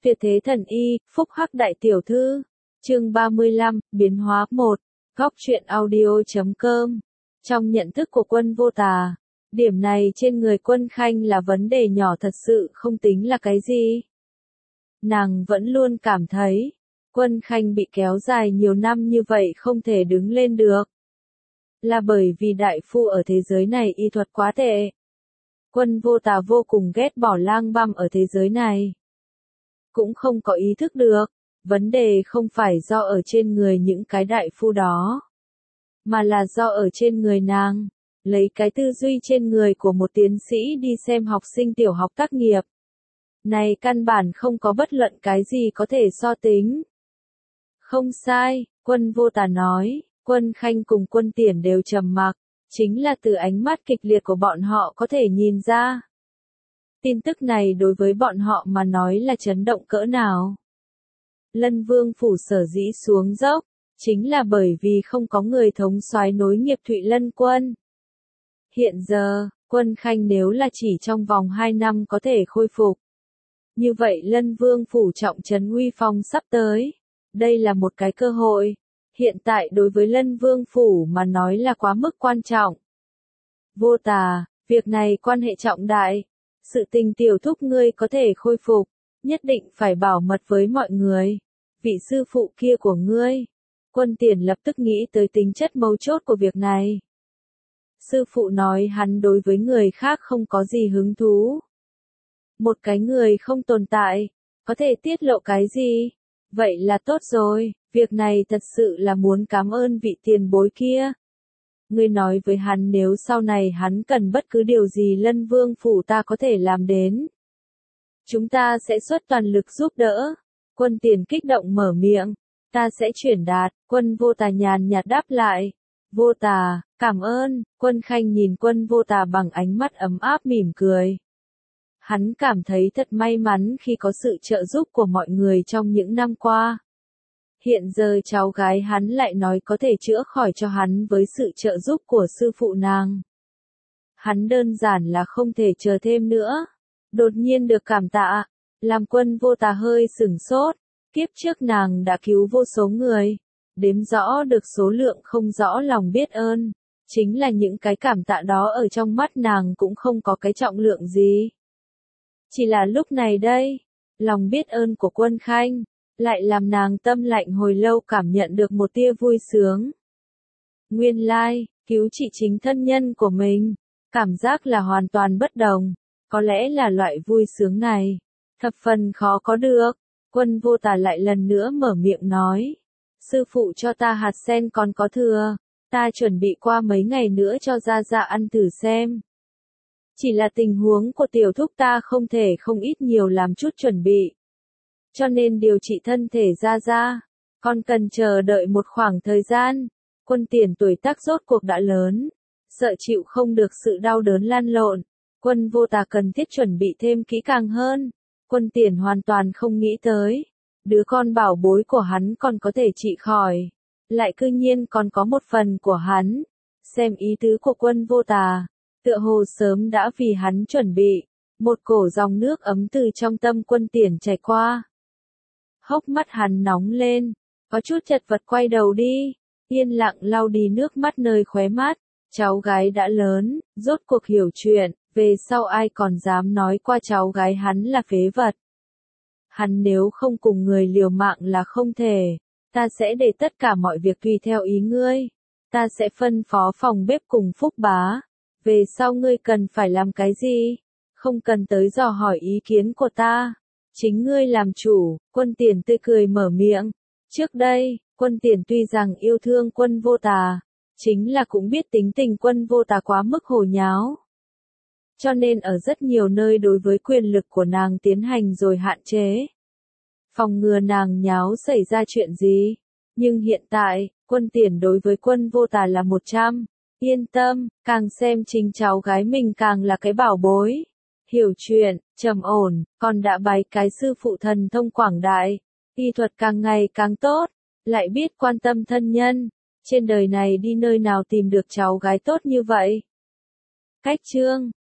Tuyệt thế thần y, phúc hắc đại tiểu thư. Chương 35, biến hóa 1. Góc truyện audio.com. Trong nhận thức của Quân Vô Tà, điểm này trên người Quân Khanh là vấn đề nhỏ thật sự không tính là cái gì. Nàng vẫn luôn cảm thấy, Quân Khanh bị kéo dài nhiều năm như vậy không thể đứng lên được. Là bởi vì đại phu ở thế giới này y thuật quá tệ. Quân Vô Tà vô cùng ghét bỏ lang băm ở thế giới này. Cũng không có ý thức được, vấn đề không phải do ở trên người những cái đại phu đó, mà là do ở trên người nàng, lấy cái tư duy trên người của một tiến sĩ đi xem học sinh tiểu học tác nghiệp. Này căn bản không có bất luận cái gì có thể so tính. Không sai, Quân Vô Tà nói, Quân Khanh cùng Quân Tiền đều trầm mặc, chính là từ ánh mắt kịch liệt của bọn họ có thể nhìn ra. Tin tức này đối với bọn họ mà nói là chấn động cỡ nào. Lân Vương phủ sở dĩ xuống dốc, chính là bởi vì không có người thống soái nối nghiệp Thụy Lân quân. Hiện giờ, Quân Khanh nếu là chỉ trong vòng 2 năm có thể khôi phục. Như vậy Lân Vương phủ trọng trấn uy phong sắp tới. Đây là một cái cơ hội. Hiện tại đối với Lân Vương phủ mà nói là quá mức quan trọng. Vô Tà, việc này quan hệ trọng đại. Sự tình tiểu thúc ngươi có thể khôi phục, nhất định phải bảo mật với mọi người. Vị sư phụ kia của ngươi. Quân Tiền lập tức nghĩ tới tính chất mấu chốt của việc này. Sư phụ nói hắn đối với người khác không có gì hứng thú. Một cái người không tồn tại, có thể tiết lộ cái gì? Vậy là tốt rồi, việc này thật sự là muốn cảm ơn vị tiền bối kia. Ngươi nói với hắn nếu sau này hắn cần bất cứ điều gì Lân Vương phủ ta có thể làm đến. Chúng ta sẽ xuất toàn lực giúp đỡ. Quân Tiền kích động mở miệng. Ta sẽ chuyển đạt, Quân Vô Tà nhàn nhạt đáp lại. Vô Tà, cảm ơn. Quân Khanh nhìn Quân Vô Tà bằng ánh mắt ấm áp mỉm cười. Hắn cảm thấy thật may mắn khi có sự trợ giúp của mọi người trong những năm qua. Hiện giờ cháu gái hắn lại nói có thể chữa khỏi cho hắn với sự trợ giúp của sư phụ nàng. Hắn đơn giản là không thể chờ thêm nữa. Đột nhiên được cảm tạ, làm Quân Vô Tà hơi sửng sốt. Kiếp trước nàng đã cứu vô số người, đếm rõ được số lượng không rõ lòng biết ơn. Chính là những cái cảm tạ đó ở trong mắt nàng cũng không có cái trọng lượng gì. Chỉ là lúc này đây, lòng biết ơn của Quân Khanh lại làm nàng tâm lạnh hồi lâu cảm nhận được một tia vui sướng. Nguyên lai, cứu trị chính thân nhân của mình, cảm giác là hoàn toàn bất đồng, có lẽ là loại vui sướng này, thập phần khó có được. Quân Vô Tà lại lần nữa mở miệng nói, sư phụ cho ta hạt sen còn có thừa, ta chuẩn bị qua mấy ngày nữa cho Gia Gia ăn thử xem. Chỉ là tình huống của tiểu thúc ta không thể không ít nhiều làm chút chuẩn bị. Cho nên điều trị thân thể Gia Gia, còn cần chờ đợi một khoảng thời gian. Quân Tiền tuổi tác rốt cuộc đã lớn, sợ chịu không được sự đau đớn lan lộn. Quân Vô Tà cần thiết chuẩn bị thêm kỹ càng hơn. Quân Tiền hoàn toàn không nghĩ tới, đứa con bảo bối của hắn còn có thể trị khỏi, lại cư nhiên còn có một phần của hắn. Xem ý tứ của Quân Vô Tà, tựa hồ sớm đã vì hắn chuẩn bị. Một cổ dòng nước ấm từ trong tâm Quân Tiền chảy qua. Hốc mắt hắn nóng lên, có chút chật vật quay đầu đi, yên lặng lau đi nước mắt nơi khóe mắt. Cháu gái đã lớn, rốt cuộc hiểu chuyện, về sau ai còn dám nói qua cháu gái hắn là phế vật. Hắn nếu không cùng người liều mạng là không thể, ta sẽ để tất cả mọi việc tùy theo ý ngươi. Ta sẽ phân phó phòng bếp cùng Phúc Bá. Về sau ngươi cần phải làm cái gì? Không cần tới dò hỏi ý kiến của ta. Chính ngươi làm chủ. Quân Tiền tươi cười mở miệng. Trước đây, Quân Tiền tuy rằng yêu thương Quân Vô Tà, chính là cũng biết tính tình Quân Vô Tà quá mức hồ nháo. Cho nên ở rất nhiều nơi đối với quyền lực của nàng tiến hành rồi hạn chế. Phòng ngừa nàng nháo xảy ra chuyện gì. Nhưng hiện tại, Quân Tiền đối với Quân Vô Tà là 100. Yên tâm, càng xem chính cháu gái mình càng là cái bảo bối. Hiểu chuyện, trầm ổn, còn đã bái cái sư phụ thần thông quảng đại. Y thuật càng ngày càng tốt, lại biết quan tâm thân nhân. Trên đời này đi nơi nào tìm được cháu gái tốt như vậy. Cách chương